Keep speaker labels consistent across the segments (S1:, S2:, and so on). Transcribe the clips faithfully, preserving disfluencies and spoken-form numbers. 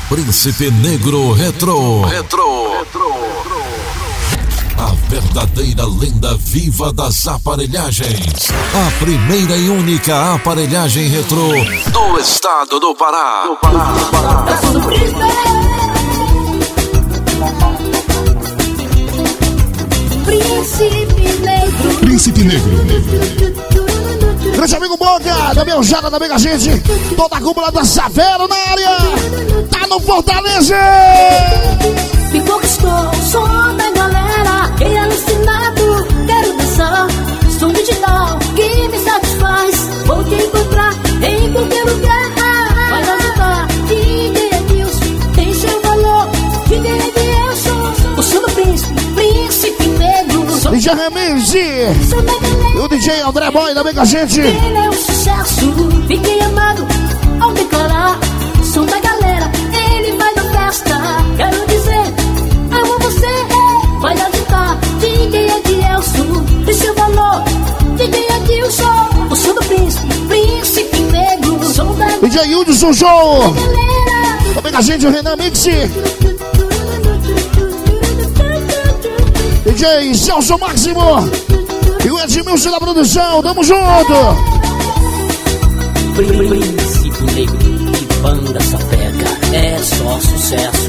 S1: Príncipe Negro Retro. Retro. A verdadeira lenda viva das aparelhagens. A primeira e única aparelhagem retrô do estado do Pará. Do Pará, do Pará.
S2: Príncipe Negro.
S3: Príncipe Negro. Grande amigo Boca, da Beljada, da Mega Gente. Toda a cúpula da Savero na área. Tá no Fortaleza.
S2: Me conquistou o som da galera. Fiquei alucinado, quero dançar. Som digital que me satisfaz. Vou te encontrar em qualquer lugar. Vai ajudar, D J Edilson. Tem seu valor, D J Edilson. O som do príncipe, príncipe negro.
S3: D J Remix e o D J André Boy da Mega Gente.
S2: Ele é um sucesso, fiquei amado ao declarar. Som da galera, ele vai na festa. Quero dizer, amo você. Vai agitar, D J Edilson. Tem seu valor, D J Edilson. O som do príncipe, príncipe negro. Som da
S3: D J Hudson Show da Mega Gente, o Renan Mix. D J Celso Máximo e o Edmilson da produção, tamo junto.
S4: Príncipe Negro e Banda Sapeca, é só sucesso.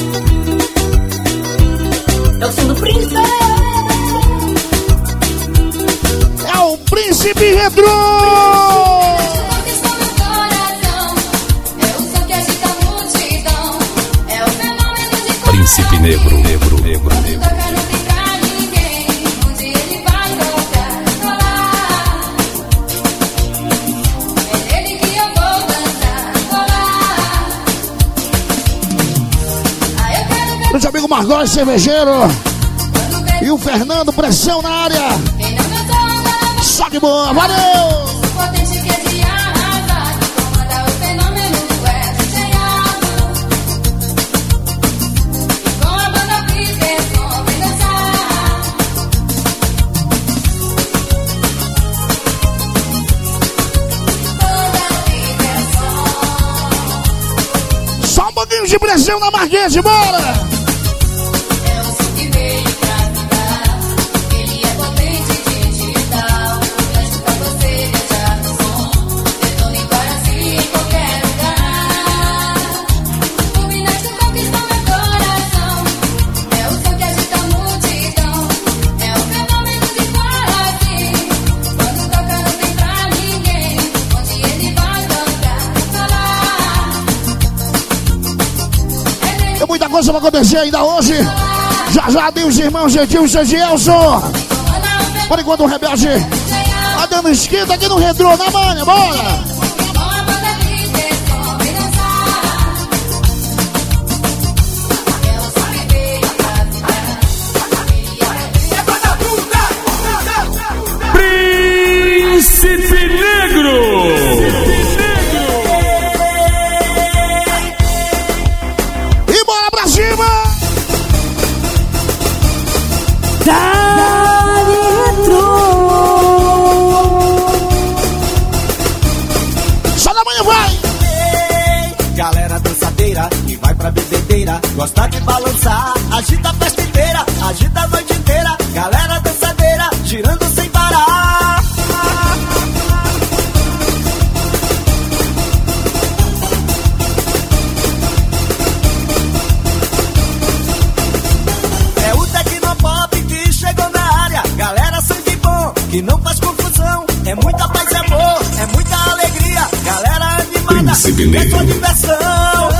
S2: É o som do príncipe.
S3: É o Príncipe Retro.
S1: Príncipe Negro, Negro, Negro, Negro.
S3: Meu amigo Margóis Cervejeiro e o Fernando Pressão na área. Só de boa, valeu! Só um pouquinho de pressão na Marquete, bora! Coisa vai acontecer ainda hoje. Já já tem os irmãos Edilson e Gelson. Por enquanto o Rebelde tá dando esquenta aqui no Retrô, na manha, bora!
S5: Príncipe Negro.
S6: Gosta de balançar, agita a festa inteira, agita a noite inteira. Galera dançadeira, girando sem parar. É o Tecnopop que chegou na área. Galera sangue bom, que não faz confusão. É muita paz e amor, é muita alegria. Galera animada, é só diversão.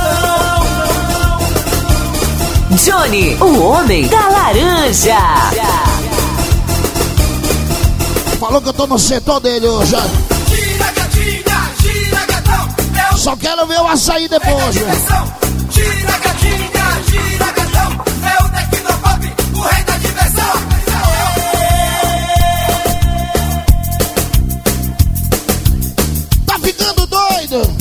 S7: Johnny, o homem da laranja.
S3: Falou que eu tô no setor dele hoje.
S6: Gira, gatinha, gira, gatão. Eu
S3: só quero ver o açaí depois.
S6: Gira, gatinha, gira, gatão. É o Tecnopop, o rei da diversão.
S3: Tá ficando doido?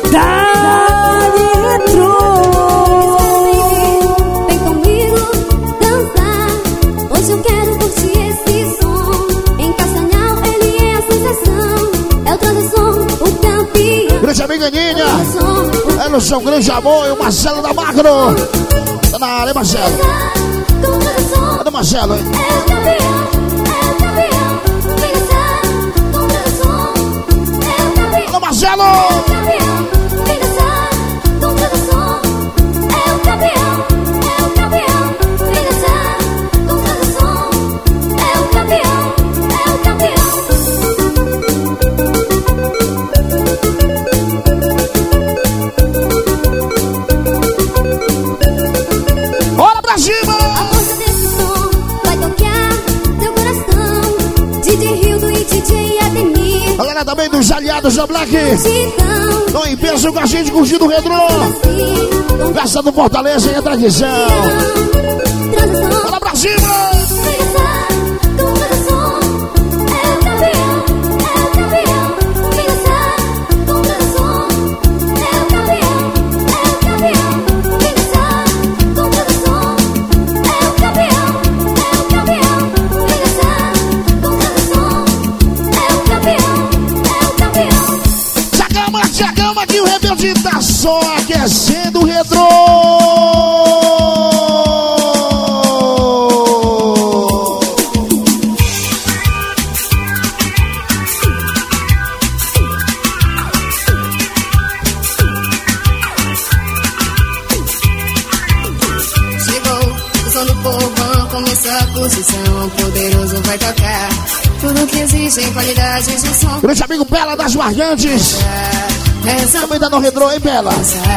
S2: Dali entrou. Vem comigo dançar. Hoje eu quero curtir esse som. Em Castanhal ele é a sensação. É o Transação, o campeão.
S3: Grande amiga Aninha. É no seu grande amor e o Marcelo da Macro. Tá na área, Marcelo. Cadê o Marcelo, hein?
S2: É o campeão, é o campeão. Vem dançar com Transação. É o campeão.
S3: Cadê o Marcelo?
S2: É o campeão. Vem dançar com Transação. É o campeão, é o campeão. Vem dançar com Transação. É o campeão, é o campeão.
S3: Bora pra cima!
S2: A força desse som vai tocar teu coração. D J Hildo e D J Ademir.
S3: Galera também dos aliados da Black.
S2: Gitão,
S3: Estão em peso com a gente curtindo o retrô.
S2: assim,
S3: Festa do Fortaleza e a tradição.
S2: Transação.
S3: Bora pra cima!
S2: Vem dançar com Transação. É o campeão, é o campeão. Vem dançar com Transação. É o campeão, é o campeão. Vem dançar com Transação. É o campeão, é o campeão. Vem dançar com Transação. É o campeão, é o campeão.
S3: Se acalma, se acalma que o rebelde tá só aquecendo o retrô.
S8: Chegou o som do povão, começou a curtição. Poderoso vai tocar tudo que existe em qualidade de som.
S3: Grande amigo Bela das Margantes.
S8: Essa
S3: Também tá no retrô, hein, Bela?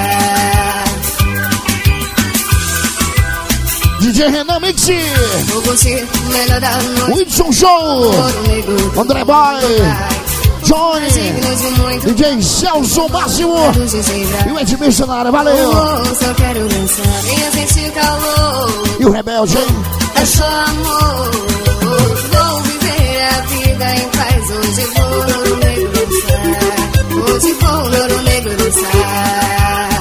S3: D J Renan Mix.
S8: vou curtir o melhor da noite.
S3: Whitson Show.
S8: Ouro negro,
S3: André Boy. Johnny.
S8: digno de muito.
S3: D J Celso Máximo.
S8: Do D J Bra.
S3: E o Ed Missionário, valeu.
S8: Oh, só quero dançar, venha sentir calor.
S3: E o Rebelde, hein?
S8: É só amor. Vou viver a vida em paz. Hoje vou no Ouro Negro dançar. Hoje vou no Ouro Negro dançar.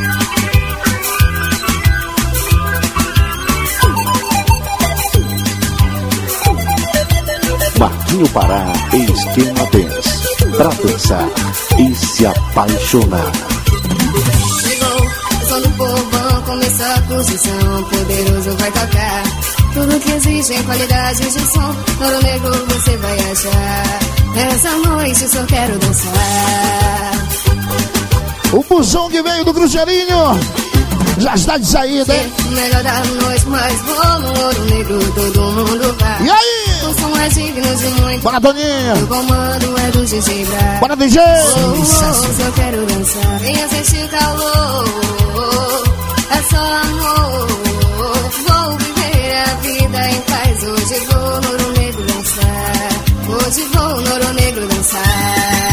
S9: Marquinho Pará, Esquema Dance. Pra dançar e se apaixonar.
S8: Chegou o som do povão, começou a curtição. Poderoso vai tocar tudo que existe em qualidade de som. No Ouro Negro você vai achar. Essa noite só quero dançar.
S3: O busão que veio do Cruzeirinho já está de saída, hein?
S8: O melhor da noite, mas vou no Ouro Negro, todo mundo vai.
S3: E aí?
S8: O som é digno de muito.
S3: Bora, Toninho.
S8: O comando é do D J Bra.
S3: Bora, D J.
S8: Oh, oh, só quero dançar, venha sentir calor. É só amor. Vou viver a vida em paz. Hoje vou no Ouro Negro dançar. Hoje vou no Ouro Negro dançar.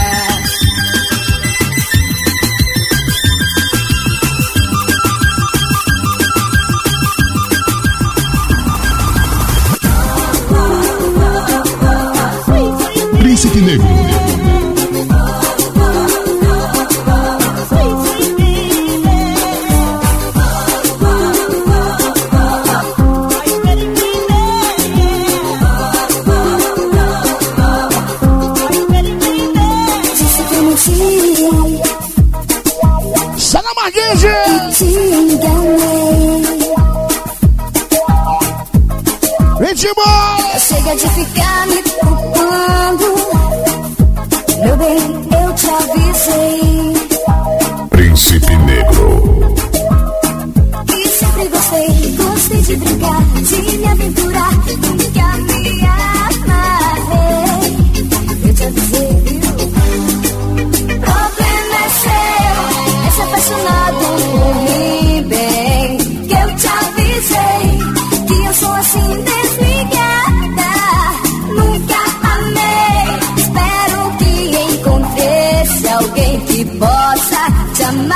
S1: Príncipe Negro.
S3: Sana Marguinge. Ritmo.
S2: Chega de ficar me culpando. Meu bem, eu te avisei.
S1: Príncipe Negro.
S2: E sempre gostei, gostei de brincar, de me aventurar. Nunca me amarrei. Eu te avisei, viu? Problema é seu, é se apaixonado por mim, bem. Que eu te avisei, que eu sou assim desligada. Nunca amei. Espero que encontre-se alguém que possa te amar.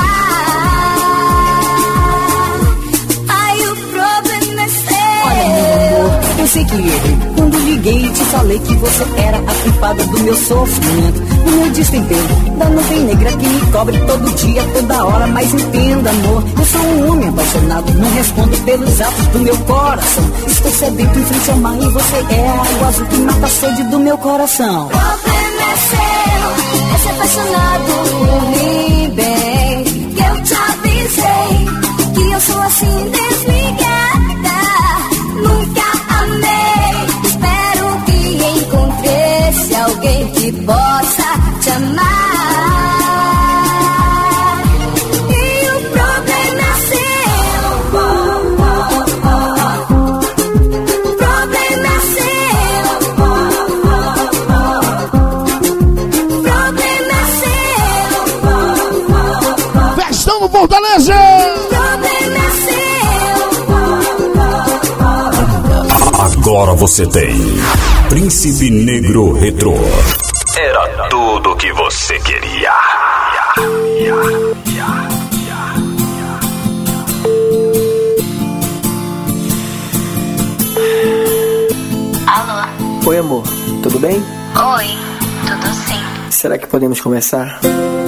S2: Ai, o problema é seu.
S10: Olha, meu amor, eu sei que ele, quando lhe liguei e te falei que você era a culpada do meu sofrimento, do meu destempero, da nuvem negra que me cobre todo dia, toda hora. Mas entenda, amor, eu sou um homem apaixonado, não respondo pelos atos do meu coração. Estou sedento em frente ao mar e você é a água azul que mata a sede do meu coração.
S8: O problema é seu, é ser apaixonado por mim, bem, que eu te avisei que eu sou assim desligada, nunca amei. Espero que encontresse alguém que possa te amar. E o problema é seu, o problema é seu, o problema é seu.
S3: Festão no Fortaleza!
S1: Agora você tem Príncipe Negro Retrô. Era tudo que você queria.
S11: Alô? Oi, amor. Tudo bem?
S12: Oi, tudo sim.
S11: Será que podemos conversar?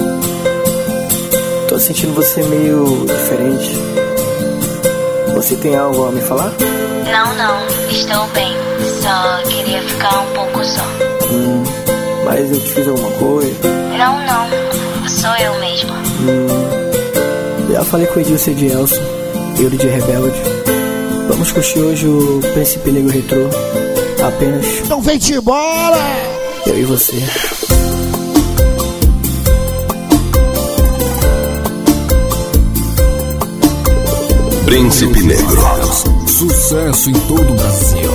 S11: Tô sentindo você meio diferente. Você tem algo a me falar?
S12: Não, não, estou bem. Só queria ficar um pouco só.
S11: Hum, mas eu te fiz alguma coisa?
S12: Não, não, sou eu mesma.
S11: Hum, já falei com o Edilson de Elson, eu de Rebelde. Vamos curtir hoje o Príncipe Negro Retrô. Apenas.
S3: Então vem-te embora!
S11: Eu e você.
S1: Príncipe Negro. Sucesso em todo o Brasil.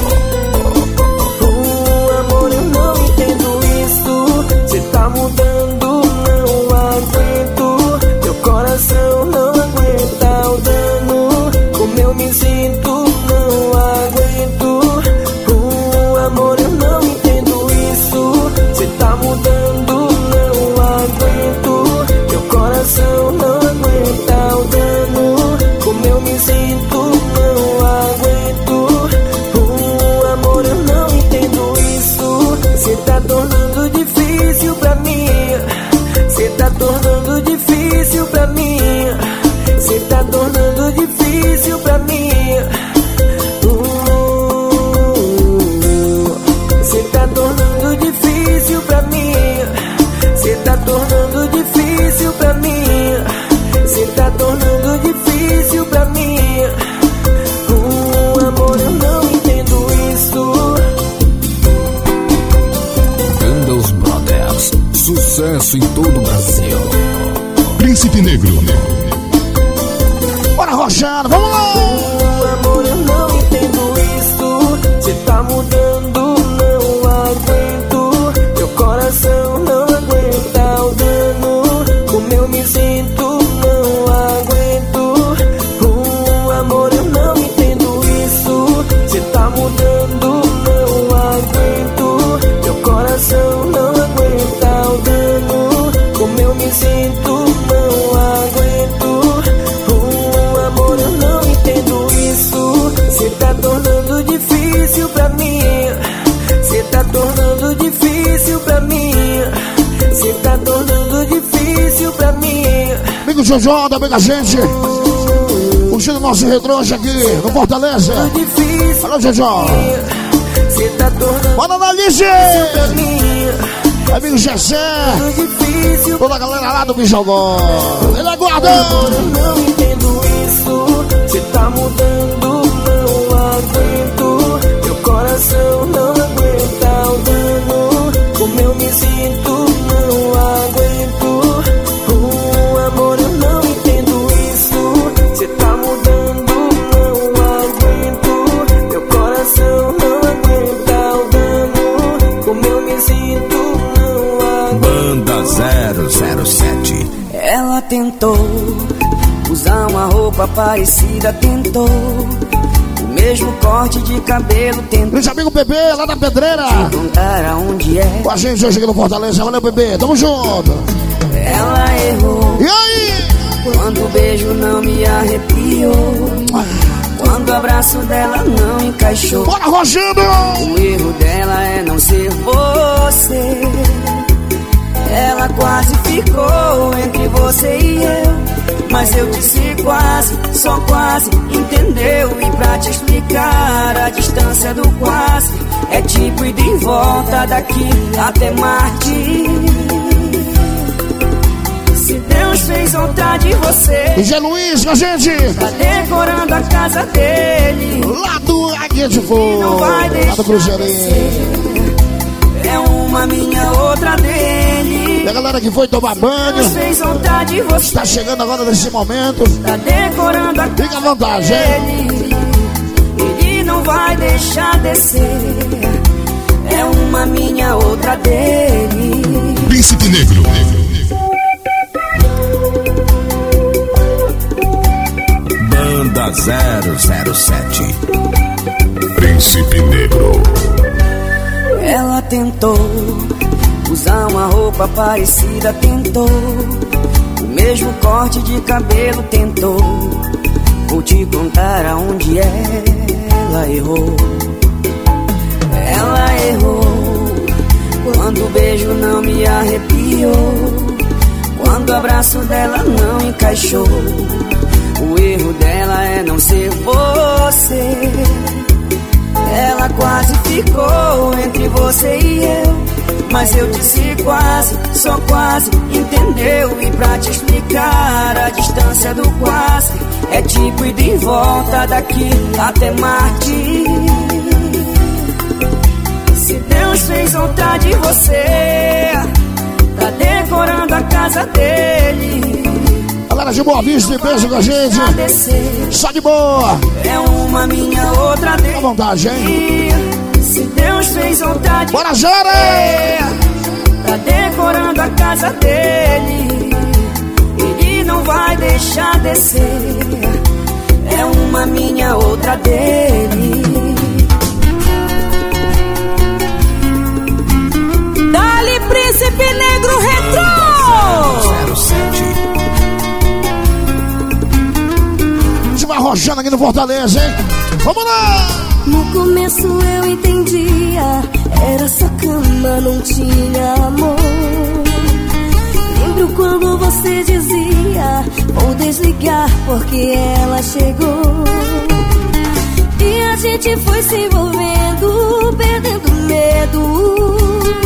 S13: Oh, amor, eu não entendo isso. Cê tá mudando, não aguento. Meu coração não aguenta o dano. Como eu me sinto, não aguento. Oh, amor, eu não entendo isso. Cê tá mudando, não aguento. Meu coração não aguenta o dano. Como eu me sinto, não aguento. Oh, amor, eu não entendo isso. Cê tá tornando difícil pra mim. Cê tá tornando difícil pra mim. Cê tá tornando difícil pra mim. Cê tá tornando difícil pra mim. Cê tá tornando difícil pra mim. Cê tá tornando difícil pra mim. Oh, amor, eu não entendo isso.
S1: Gandalf Brothers. Sucesso em todo o Brasil. Príncipe Negro.
S3: Bora, Roxano, vamos lá!
S13: Oh, amor, eu não entendo isso. Cê tá mudando, não aguento. Meu coração não aguenta o dano. Como eu me sinto, não aguento. Oh, amor, eu não entendo isso. Cê tá mudando, não aguento. Meu coração não aguenta o dano. Como eu me sinto, não aguento. Oh, amor, eu não entendo isso. Cê tá tornando difícil pra mim. Cê tá tornando difícil pra mim. Cê tá tornando difícil pra mim.
S3: Amigo Jojo, também da gente. Curtindo o nosso retrouxe aqui no Fortaleza. Alô, Jojo.
S13: Cê tá tornando
S3: bora na Alice.
S13: pra mim.
S3: Amigo Gessé. Toda a galera lá do Bijogó. Ele aguarda.
S13: Eu não entendo isso. Cê tá mudando, não aguento. Meu coração não aguenta o dano. Como eu me sinto, não aguento. Oh, amor, eu não entendo isso. Cê tá mudando, não aguento. Meu coração não aguenta o dano. Como eu me sinto, não aguento.
S1: Banda zero zero sete.
S10: Ela tentou usar uma roupa parecida, tentou o mesmo corte de cabelo, tentou.
S3: Grande amigo Bebê, lá da Pedreira.
S10: Contar aonde é.
S3: Com a gente hoje aqui no Fortaleza. Valeu, Bebê, tamo junto.
S10: Ela errou.
S3: E aí?
S10: Quando o beijo não me arrepiou. quando o abraço dela não encaixou.
S3: Bora, Rogério!
S10: O erro dela é não ser você. Ela quase ficou entre você e eu, mas eu disse quase, só quase, entendeu? E pra te explicar a distância do quase é tipo ir de volta daqui até Marte. Se Deus fez outra de você,
S3: e Zé Luiz com a gente,
S10: tá decorando a casa dele,
S3: lá do Águia de Fogo,
S10: não vai deixar
S3: lá do Cruzeirinho.
S10: É uma minha, outra dele.
S3: E a galera que foi tomar banho,
S10: fez vontade de você,
S3: está chegando agora nesse momento,
S10: tá decorando a
S3: fica à vontade, hein?
S10: Ele não vai deixar descer. É uma minha, outra dele.
S1: Príncipe Negro. Banda zero zero sete. Príncipe Negro.
S10: Ela tentou usar uma roupa parecida, tentou o mesmo corte de cabelo, tentou. Vou te contar aonde ela errou. Ela errou quando o beijo não me arrepiou, quando o abraço dela não encaixou. O erro dela é não ser você. Ela quase ficou entre você e eu, mas eu disse quase, só quase, entendeu? E pra te explicar a distância do quase é tipo ir de volta daqui até Marte. Se Deus fez outra de você, tá decorando a casa dele.
S3: Galera de Boa Vista, e beijo com a gente. Só de boa.
S10: É uma minha, outra dele.
S3: À vontade, hein?
S10: Se Deus fez vontade.
S3: Bora, Jara!
S10: Tá decorando a casa dele. Ele não vai deixar descer. É uma minha, outra dele.
S2: Dali, Príncipe Negro Retrô!
S1: zero sete.
S3: Vai arrojando aqui no Fortaleza, hein? Vamos lá!
S2: No começo eu entendia, era só cama, não tinha amor. Lembro quando você dizia, vou desligar porque ela chegou. E a gente foi se envolvendo, perdendo medo.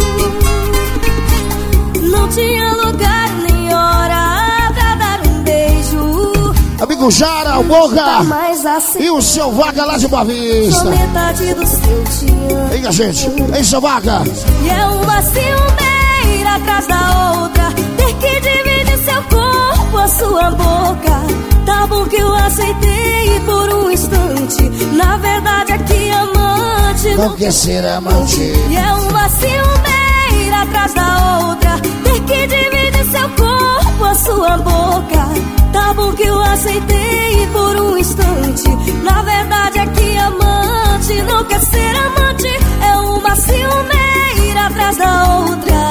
S2: Não tinha lugar nem hora pra dar um beijo.
S3: Amigo Jara, o Boca e o seu Vaca lá de Boa Vista.
S2: Metade do seu te amo.
S3: Vem, gente, hein, seu Vaca?
S2: E é uma ciumeira atrás da outra, ter que dividir seu corpo, a sua boca. Tá bom que eu aceitei por um instante, na verdade aqui amante
S3: não quer ser amante.
S2: E é uma ciumeira atrás da outra, ter que dividir seu corpo, a sua boca. Tá bom que eu aceitei por um instante, na verdade aqui amante não quer ser amante. É uma ciumeira atrás da outra.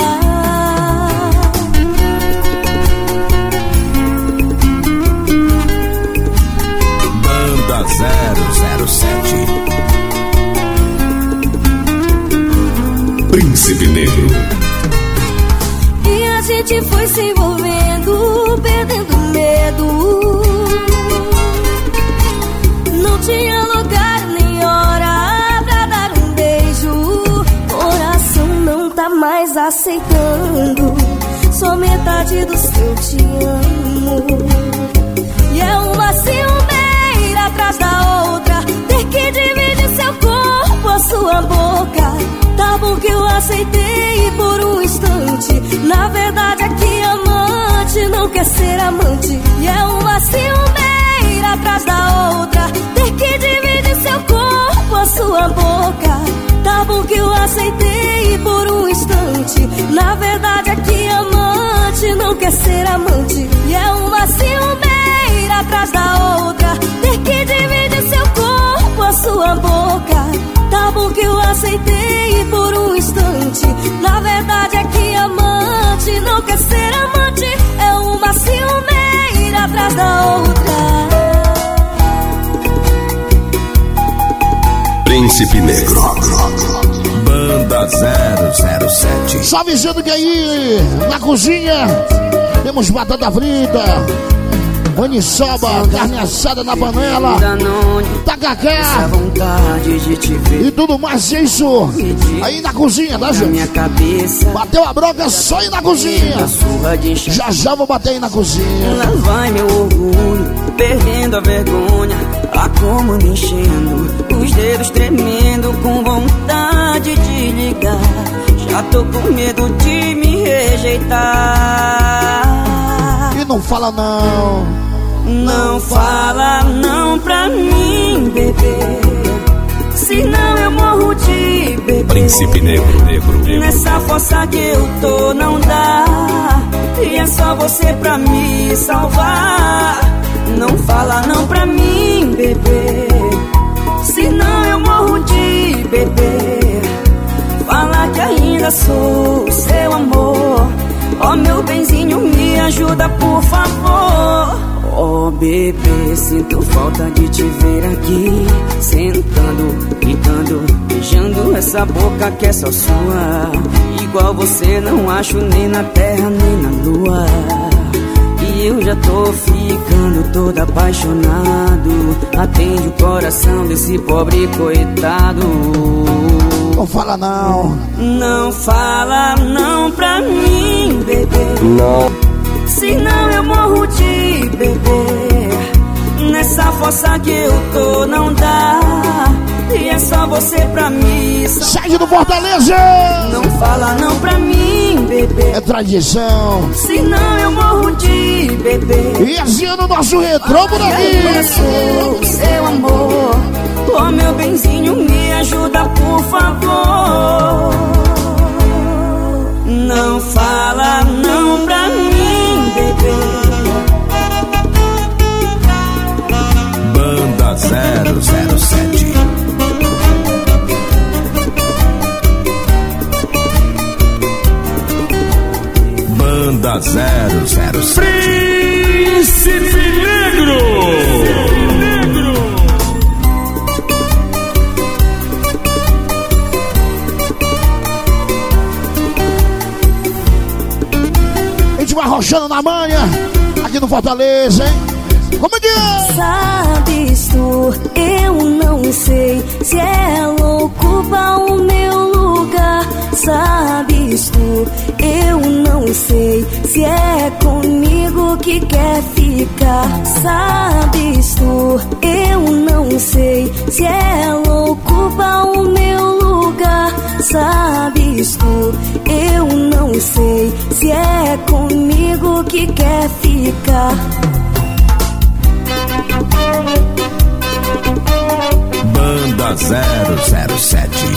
S1: Banda zero zero sete. Príncipe Negro.
S2: E a gente foi se envolvendo, perdendo medo. Não tinha lugar nem hora pra dar um beijo. Coração não tá mais aceitando, só metade do seu te amo. E é uma ciumeira atrás da outra, ter que dividir seu corpo, a sua boca. Tá bom que eu aceitei por um instante, na verdade aqui amante não quer ser amante. E é uma ciumeira atrás da outra, ter que dividir seu corpo, a sua boca. Tá bom que eu aceitei por um instante, na verdade aqui amante não quer ser amante. E é uma ciumeira atrás da outra, ter que dividir seu corpo, a sua boca. Tá bom que eu aceitei por um instante, na verdade aqui amante não quer ser amante. É uma ciumeira atrás da outra.
S1: Príncipe Negro. Banda zero zero sete.
S3: Só avisando que aí na cozinha temos batata frita, maniçoba, carne assada na panela, tacacá e tudo mais. Isso aí na cozinha, tá, gente? Bateu a broca, só ir na cozinha. Já já vou bater aí na cozinha.
S14: Lá vai meu orgulho, perdendo a vergonha, a como me enchendo, os dedos tremendo, com vontade de ligar. Já tô com medo de me rejeitar.
S3: E não fala não.
S14: Não fala não pra mim, bebê, senão eu morro de bebê.
S1: Príncipe Negro, negro, negro.
S14: Nessa força que eu tô não dá, e é só você pra me salvar. Não fala não pra mim, bebê, senão eu morro de bebê. Fala que ainda sou seu amor. Ó, meu benzinho, me ajuda por favor. Oh bebê, sinto falta de te ver aqui, sentando, gritando, beijando essa boca que é só sua. Igual você não acho nem na terra nem na lua. E eu já tô ficando todo apaixonado. Atende o coração desse pobre coitado.
S3: Não fala não.
S14: Não fala não pra mim, bebê.
S1: Não.
S14: Senão eu morro de bebê. Nessa força que eu tô não dá, e é só você pra mim.
S3: Sai do Fortaleza.
S14: Não fala não pra mim, bebê.
S3: É tradição.
S14: Senão eu morro de bebê.
S3: E esse ano nosso retrô por aqui.
S14: Eu sou seu amor. Ô meu benzinho, me ajuda por favor. Não fala não pra mim, bebê.
S1: Banda zero zero sete. Banda zero zero sete.
S5: Príncipe Negro.
S3: Arrochando na manha, aqui no Fortaleza, hein? Como é que é?
S2: Sabes tu, eu não sei se ela ocupa o meu lugar. Sabes tu, eu não sei se é comigo que quer ficar. Sabes tu, eu não sei se ela ocupa o meu lugar. Sabes tu, eu não sei se é comigo que quer ficar.
S1: Banda zero zero sete.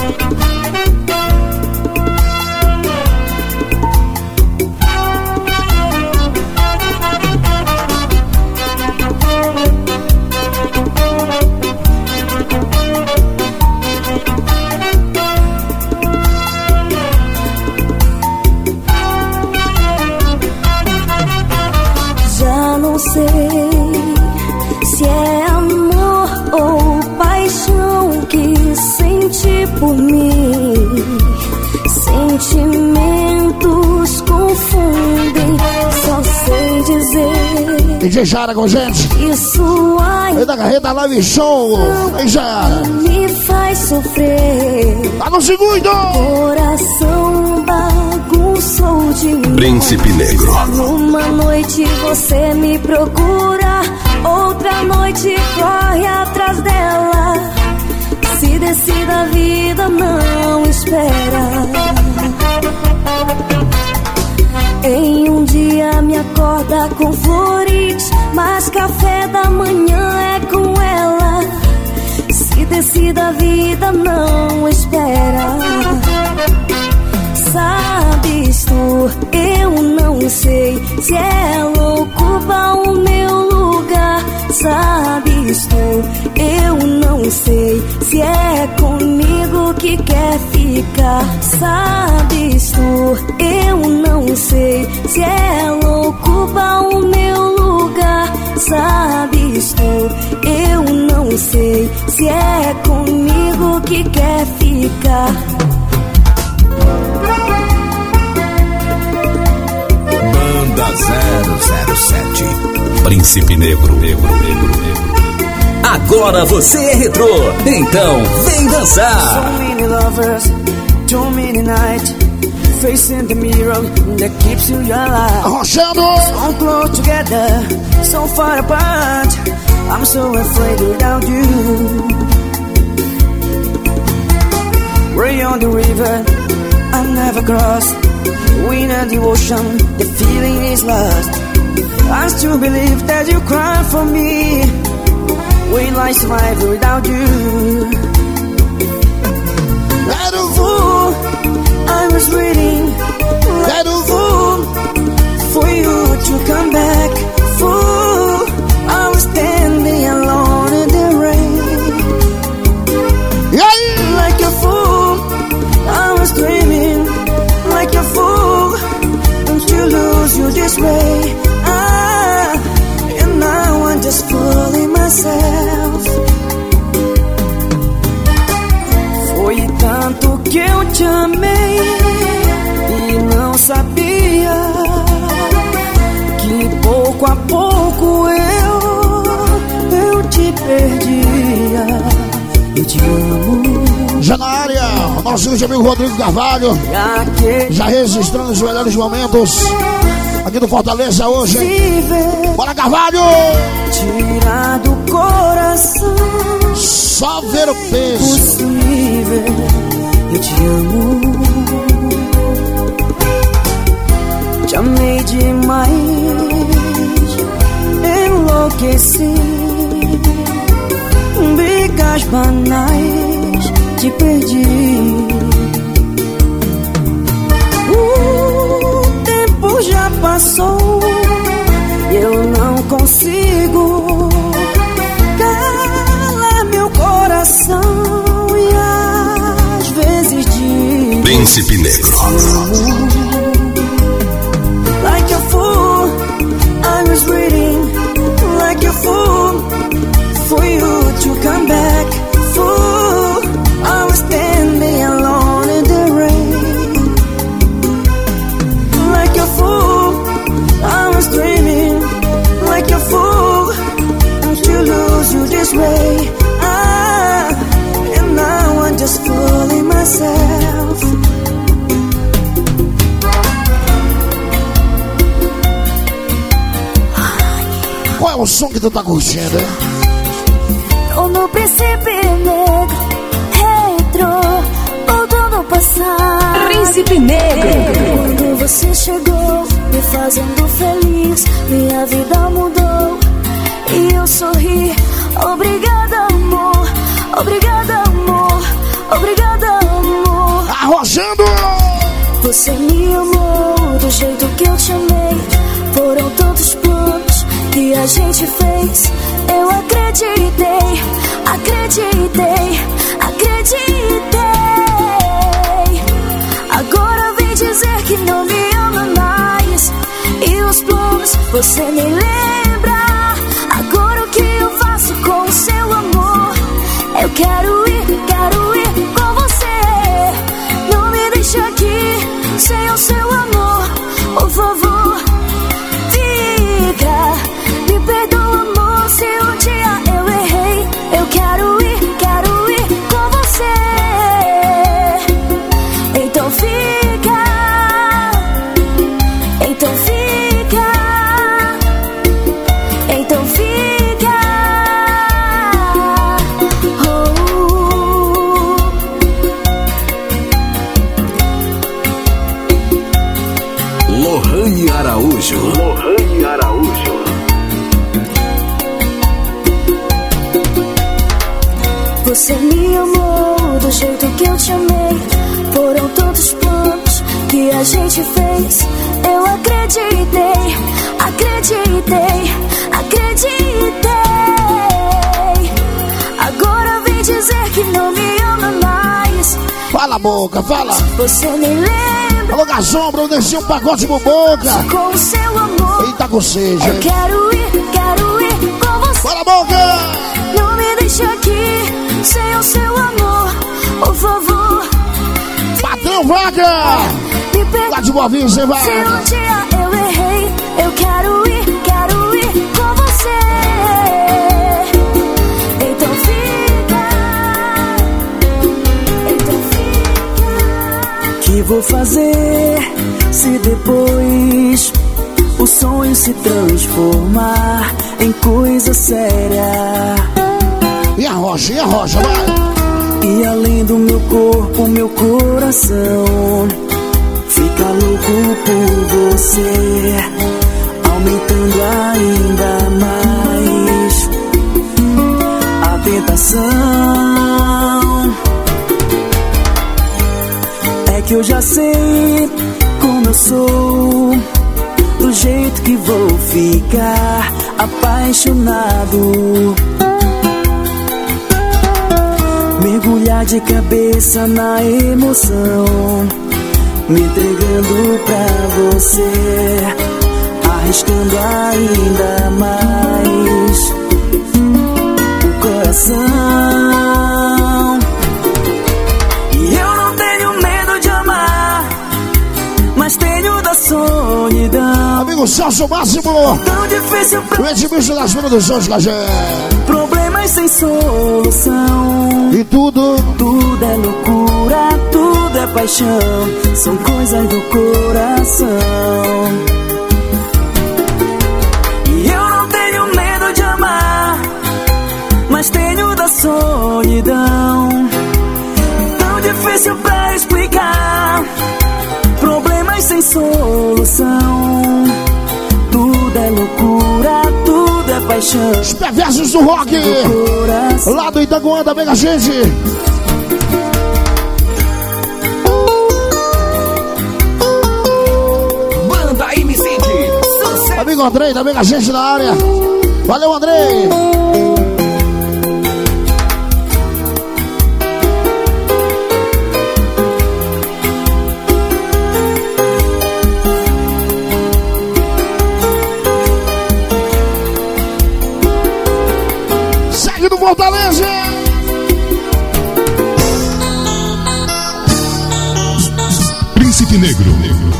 S2: Já não sei se é amor ou paixão que sente por mim. Sentimentos confundem, só sei dizer.
S3: D J Jara com a gente.
S2: Isso
S3: aí da Carreta Live Show. Aí Jara
S2: me faz sofrer.
S3: Tá no segundo.
S2: Coração bagunçou de mim.
S1: Príncipe Negro.
S2: Numa noite você me procura, outra noite corre atrás dela. Se decida a vida, não espera. Em um dia me acorda com flores, mas café da manhã é com ela. Se decida a vida, não espera. Sabes tu, eu não sei se ela ocupa o meu lugar. Sabes tu, eu não sei se é comigo que quer ficar. Sabes tu, eu não sei se ela ocupa o meu lugar. Sabes tu, eu não sei se é comigo
S14: que quer ficar.
S1: Banda zero zero sete, Príncipe Negro, Negro, Negro, Negro.
S15: Agora você é retrô, então vem dançar.
S13: So many lovers, too many nights, facing the mirror that keeps you alive.
S3: Arrochando.
S13: So close together, so far apart. I'm so afraid without you. Way on the river, I never crossed. Wind and the ocean, the feeling is lost. I still believe that you cry for me. Will I survive without you? Like a fool, I was waiting. Like a fool, for you to come back. Fool, I was standing alone in the rain. Like a fool, I was dreaming. Like a fool, don't you lose you this way. Ah, and now I'm just fooling myself. Foi tanto que eu te amei e não sabia que pouco a pouco eu, eu te perdia. Eu te amo.
S3: Já na área, o nosso grande amigo Rodrigo Carvalho, já registrando os melhores momentos aqui do Fortaleza hoje, hein? Bora, Carvalho!
S13: Tirar do coração,
S3: só ver o peso.
S13: Possível, eu te amo. Te amei demais, enlouqueci. Brigas banais, te perdi. O tempo já passou, eu não consigo calar meu coração e às vezes digo
S1: Príncipe Negro.
S13: Like a fool, I was waiting. Like a fool, for you to come back. Fool, I was standing alone in the rain. Like a fool, I was dreaming. Like a fool, don't you lose you this way. Ah, and now I'm just fooling myself.
S3: Qual é o som que tu tá curtindo, hein?
S2: Tô no Príncipe Negro, retro, voltando no passado.
S7: Príncipe Negro.
S2: Quando você chegou, me fazendo feliz, minha vida mudou e eu sorri. Obrigada, amor, obrigada, amor, obrigada, amor.
S3: Arrojando!
S2: Você me amou do jeito que eu te amei. Foram tantos planos que a gente fez. Eu acreditei, acreditei, acreditei. Agora vem dizer que não me ama mais. E os planos você nem lembra. Agora o que eu faço com o seu amor? Eu quero ir, quero ir com você. Não me deixe aqui sem o seu amor. Por favor, fica. Me perdoa, amor, se um dia eu errei. Eu quero ir, quero ir com você. Então fica. Então fica. Então fica. Oh.
S1: Lohane Araújo. Lohane Araújo.
S2: Você me amou do jeito que eu te amei. Foram tantos planos que a gente fez. Eu acreditei, acreditei, acreditei. Agora vem dizer que não me ama mais.
S3: Fala, Boca, fala.
S2: Você nem lembra.
S3: Alô, garçom, pra eu descer um pacote pro Boca.
S2: Com o seu amor.
S3: Eita, com sede.
S2: Eu quero ir, quero ir com você.
S3: Fala, Boca.
S2: Não me deixe aqui sem o seu amor.
S3: João Vaca. Lá de Boa Vista, vai.
S2: Se um dia eu errei, eu quero ir, quero ir com você. Então fica, então fica.
S14: Que vou fazer se depois o sonho se transformar em coisa séria?
S3: E a rocha, e a rocha, vai.
S14: E além do meu corpo, meu coração fica louco por você, aumentando ainda mais a tentação. É que eu já sei como eu sou, do jeito que vou ficar apaixonado. Mergulhar de cabeça na emoção, me entregando pra você, arriscando ainda mais o coração. E eu não tenho medo de amar, mas tenho da solidão.
S3: Amigo Celso Máximo,
S14: tão difícil pra...
S3: o edmilson das produções com a gente.
S14: Problemas sem solução,
S3: e tudo,
S14: tudo é loucura, tudo é paixão, são coisas do coração. E eu não tenho medo de amar, mas tenho da solidão, tão difícil pra explicar. Problemas sem solução, tudo é loucura, tudo é paixão.
S3: Os perversos do rock, do lá do Itaguanda, vem com a gente.
S15: Banda M C D.
S3: Amigo Andrei, também com a gente na área. Valeu, Andrei. Fortaleza!
S1: Príncipe Negro.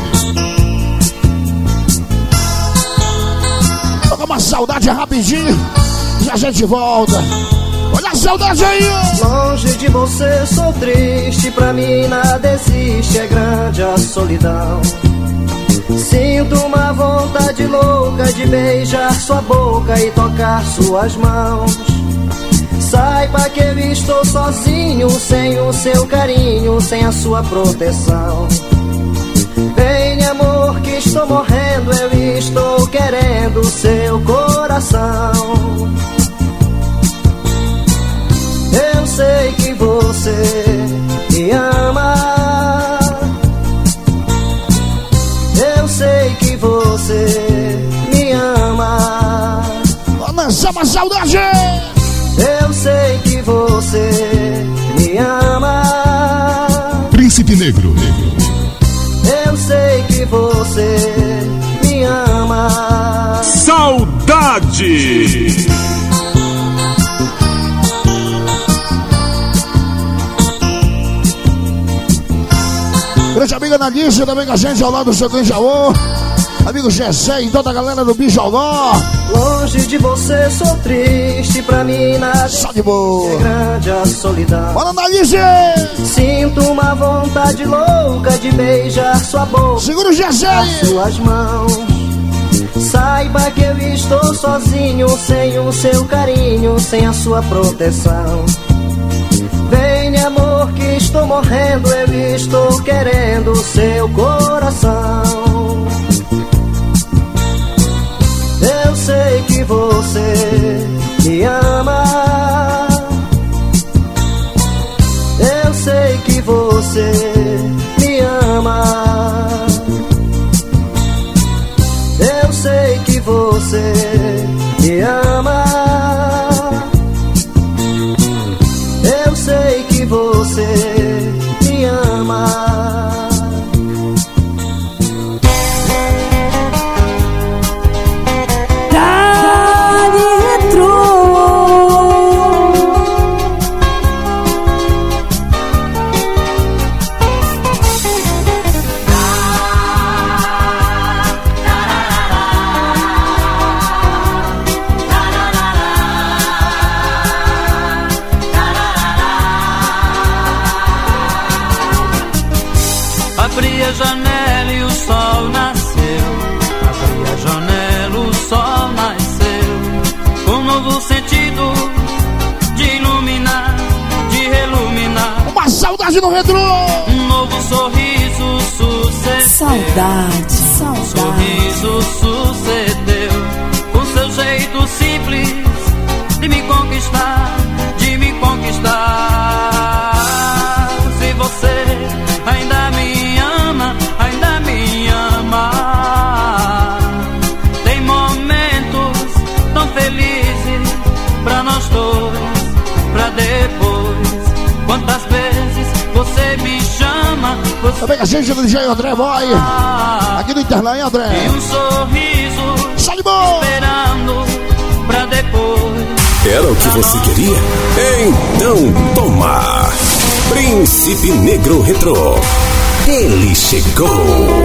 S3: Toca uma saudade rapidinho e a gente volta. Olha a saudade aí!
S16: Longe de você sou triste, pra mim nada existe, é grande a solidão. Sinto uma vontade louca de beijar sua boca e tocar suas mãos. Saiba que eu estou sozinho, sem o seu carinho, sem a sua proteção. Vem amor que estou morrendo, eu estou querendo seu coração. Eu sei que você me ama, eu sei que você me ama.
S3: Vamos lançar uma saudade!
S16: Eu sei que você me ama,
S1: Príncipe Negro.
S16: eu sei que você me ama.
S5: Saudade!
S3: Grande amiga Analícia, também com a gente ao lado do seu Jaú. Amigo Gessé e toda a galera do Bijoló.
S16: Longe de você sou triste, pra mim nada
S3: só de boa,
S16: é grande a solidão.
S3: Bora, Analícia!
S16: Sinto uma vontade louca de beijar sua boca,
S3: segura o Gessé,
S16: suas mãos. Saiba que eu estou sozinho, sem o seu carinho, sem a sua proteção. Vem amor que estou morrendo, eu estou querendo seu coração. Eu sei que você me ama, eu sei que você me ama, eu sei que você me ama, eu sei que você me ama.
S3: saudade no retrô.
S17: Um novo sorriso sucedeu.
S18: Saudade, saudade.
S17: Um sorriso sucedeu. Com seu jeito simples de me conquistar, de me conquistar. Se você ainda me ama, ainda me ama. Tem momentos tão felizes pra nós dois, pra depois. Quantas vezes você me chama, você...
S3: Também a gente do D J André Boy, aqui no Interlã, hein, André?
S17: E um sorriso
S3: sai bom,
S17: esperando pra depois.
S15: Era o que você queria? Então toma! Príncipe Negro Retrô. Ele chegou.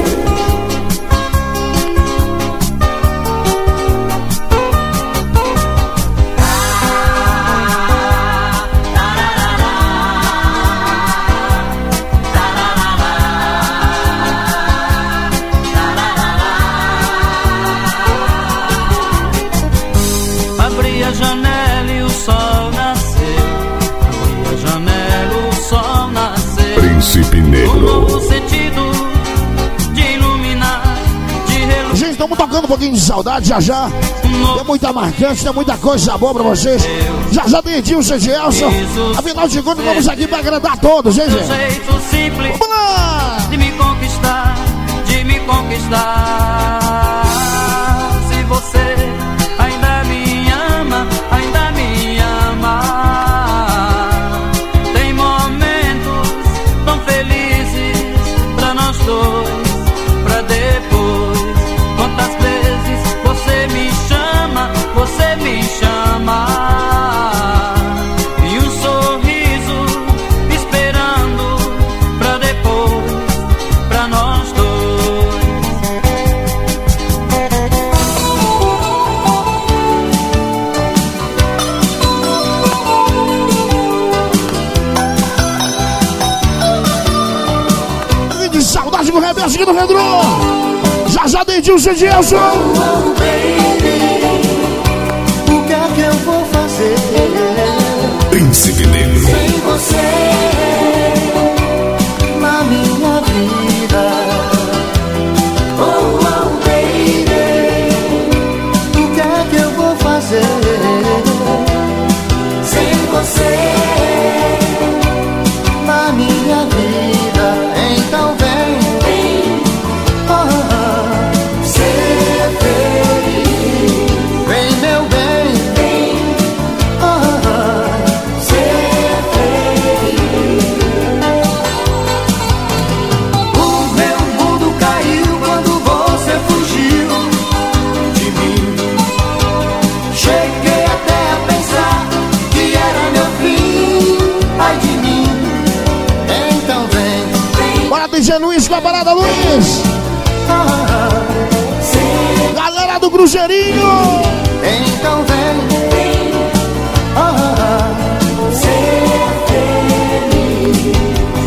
S3: Príncipe Negro. Um novo sentido de iluminar, de reluz. Gente, estamos tocando um pouquinho de saudade já já. Tem muita marcante, tem muita coisa boa pra vocês. Já já tem Edilson e Gelson. Afinal de contas, vamos aqui pra agradar todos, hein, gente?
S17: Jeito simples
S3: vamos lá!
S17: De me conquistar, de me conquistar. Se você ainda me ama, ainda me ama. Pra depois, quantas vezes você me chama, você me chama. E um sorriso esperando pra depois, pra nós dois.
S3: Saudade do Rebelde aqui no Redro. Já já dei Edilson e Gelson.
S6: Oh, baby, o que é que eu vou fazer?
S15: Príncipe Negro.
S6: Sem você na minha vida. Oh, oh, baby, o que é que eu vou fazer? Sem você na minha vida. Então vem, vem, oh, ser feliz. Vem, meu bem, vem, oh, ser feliz. O meu mundo caiu quando você fugiu de mim. Cheguei até a pensar que era meu fim. Ai de mim. Então vem.
S3: Bora, D J Luiz com a parada, Luiz! Galera do Cruzeirinho!
S6: Então vem, vem, oh, ser feliz.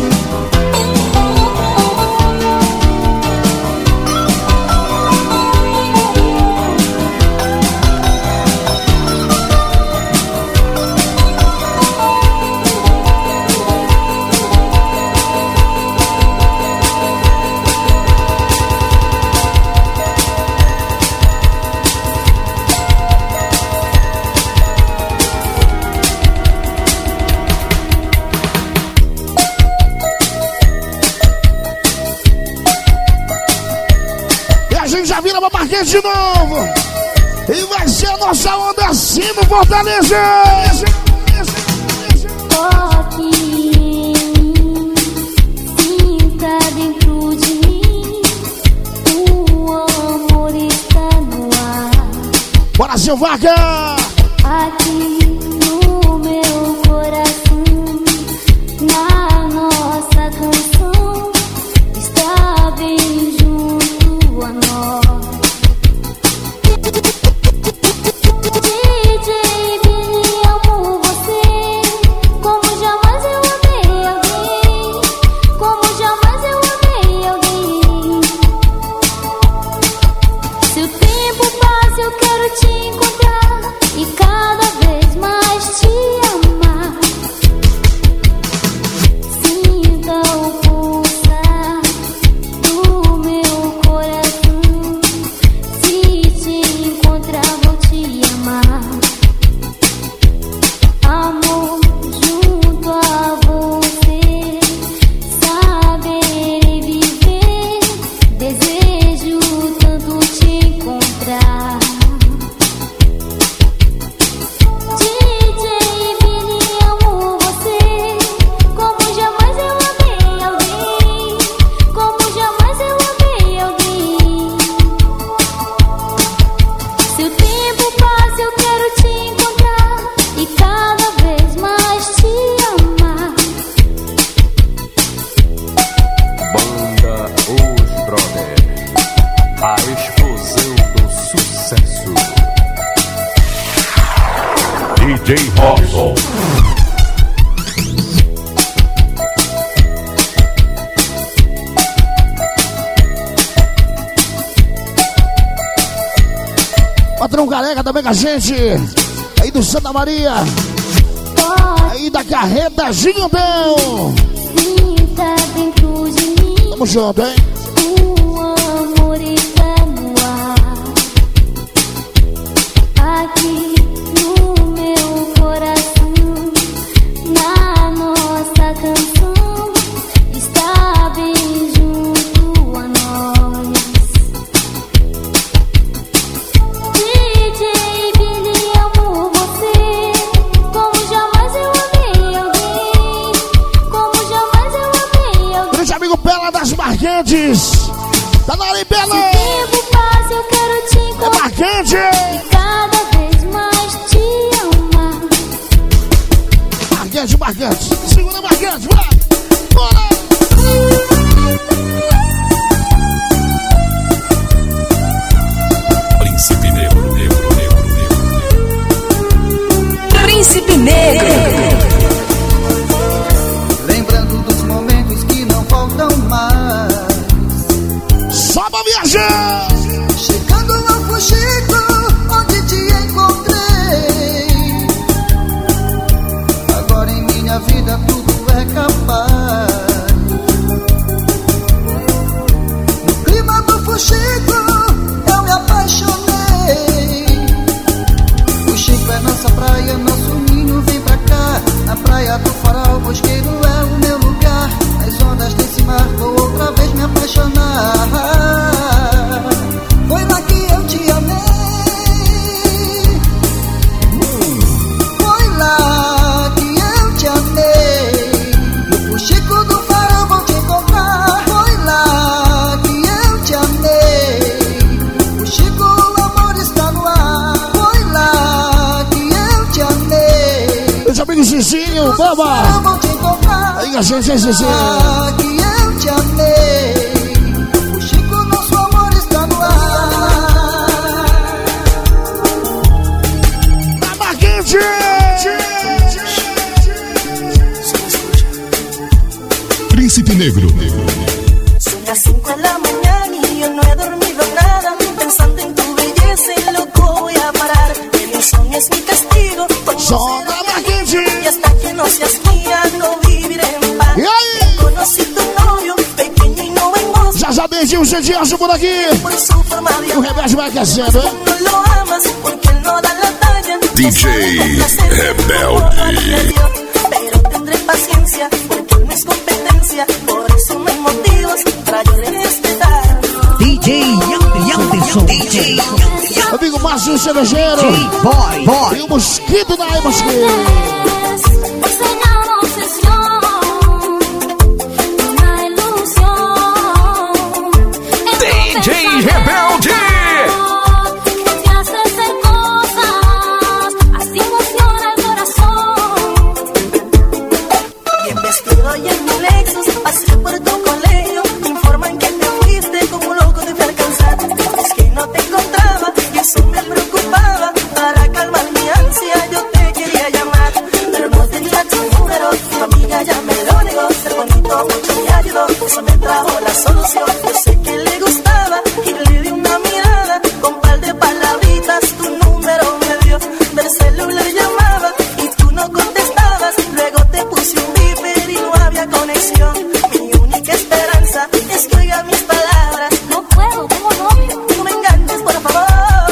S3: De novo, e vai ser a nossa onda assim no Fortaleza.
S2: Toque, sinta dentro de mim, o amor está no ar.
S3: Bora, Silvaca!
S2: Aqui no meu coração, na nossa canção, está bem junto a nós.
S6: Sim.
S1: D J Robson.
S3: Patrão Careca também com a gente. Aí do Santa Maria. Aí da Carreta Ginhambel. Tamo junto, hein?
S2: O amor está no ar. Aqui no meu coração, na nossa canção, está bem junto a nós. D J Billy, amo você, como jamais eu amei alguém, como jamais eu amei alguém.
S3: Grande amigo Bela das Marquentes. Tá na área, Bela!
S2: Se o tempo passa, eu quero te encontrar.
S3: É Marquente!
S2: E cada vez mais te amar.
S3: Marquente, Marquente. Segura, Marquente, vai! Bora!
S1: Príncipe Negro, Negro, Negro, Negro.
S7: Príncipe Negro.
S6: Lembrando dos momentos que não voltam mais.
S3: Só pra viajar!
S6: Chegando ao Fuxico, onde te encontrei. Agora em minha vida tudo é capaz. No clima do Fuxico eu me apaixonei. Fuxico é nossa praia, nosso ninho, vem pra cá. Na praia do Farol, Mosqueiro é o meu lugar. As ondas desse mar vou outra vez me apaixonar. Foi lá que eu te amei. Foi lá que eu te amei. No Fuxico do Farol vou te encontrar. Foi lá que eu te amei. No Fuxico o amor está no ar. Foi lá que eu te amei.
S3: Meus amigos Cicinho, baba!
S6: Eu vou te encontrar.
S3: Aí a gente é Cicinho.
S6: Lá que eu te amei. No Fuxico nosso amor está no ar.
S3: Na Marquente!
S1: Príncipe Negro.
S14: Son las cinco de la mañana y yo no he dormido nada. Pensando en tu belleza y loco voy a parar. El insomnio es mi castigo.
S3: Só na Marquente!
S14: Y hasta que no seas mía no viviré en paz.
S3: E aí?
S14: Conocí tu novio, pequeño y no hermoso.
S3: Já já desde o Gediaço por aqui.
S14: Por su forma de
S3: E o Rebelde vai aquecendo, hein?
S14: no lo amas porque él no da la talla.
S1: D J Rebelde.
S14: Pero tendré paciencia porque no es competencia. Por eso no hay motivos para yo respetar.
S10: D J Anderson. D J
S3: Amigo Márcio Cerejeiro.
S10: Boy, boy.
S3: E o Mosquito da Ai Mosquito.
S2: Você é uma obsessão, uma ilusão.
S1: D J Rebelde.
S2: Te hace hacer cosas, así emociona el corazón.
S14: Bien vestido y en mi Lexus, pasé por tu colegio. Me informan que te fuiste como un loco de alcanzar. Es que no te encontraba y eso me preocupaba. Para calmar mi ansia yo te quería llamar, pero no tenía tu número. Tu amiga ya me lo negó. Ser bonito mucho me ayudó, eso me trajo la solución. Yo sé que le gustaba y le di una mirada. Con par de palabritas tu número me dio. Del celular llamaba y tú no contestabas. Luego te puse un beeper y no había conexión. Mi única esperanza es que oiga mis palabras.
S2: No puedo, tengo novio.
S14: No me engañes, por favor.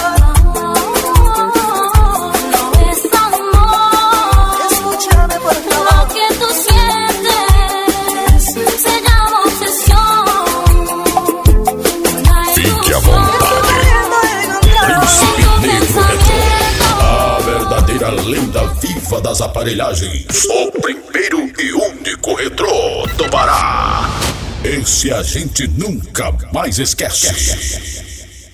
S2: No es amor,
S14: Escúchame, por
S2: lo
S14: favor.
S2: que tú sientes se llama obsesión, una
S1: Fique à
S2: ilusão.
S1: vontade. Príncipe Negro Retro. A verdadeira lenda viva das aparelhagens. O primeiro e único retrô do Pará. Esse a gente nunca mais esquece.